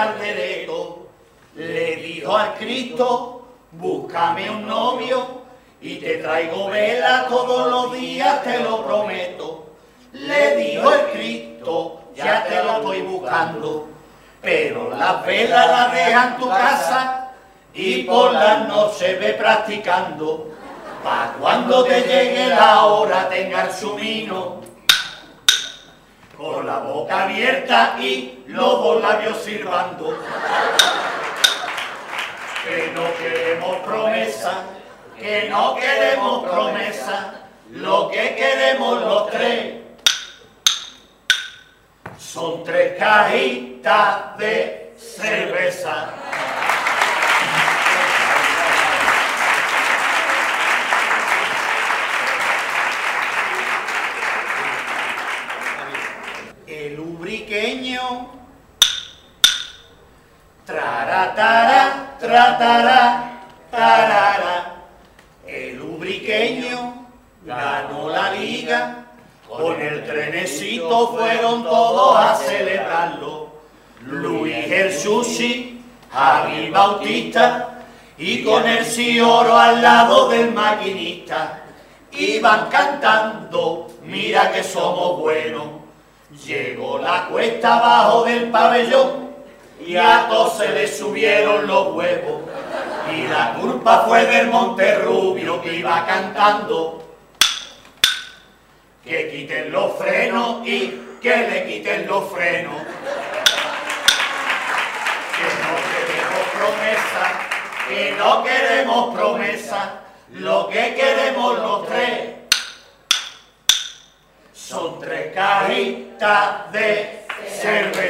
calderero le dijo al Cristo, búscame un novio y te traigo vela todos los días, te lo prometo. Le dijo el Cristo, ya te lo estoy buscando, pero las velas las deja en tu casa y por las noches ve practicando. Pa' cuando te llegue la hora tenga el sumino con la boca abierta y los dos labios silbando. Que no queremos promesa, que no queremos promesa, lo que queremos los tres son 3 cajitas de cerveza. El ubriqueño traratara, tratara, tarara. El ubriqueño ganó la liga, con el trenecito fueron todos a celebrarlo. Luis el Sushi, Javi Bautista y con el Cioro al lado del maquinista. Iban cantando, mira que somos buenos. Llegó la cuesta abajo del pabellón y a todos se les subieron los huevos. Y la culpa fue del Monterrubio que iba cantando. Que quiten los frenos y que le quiten los frenos. Que no queremos promesa, que no queremos promesa, lo que queremos los tres son 3 cajitas de cerveza.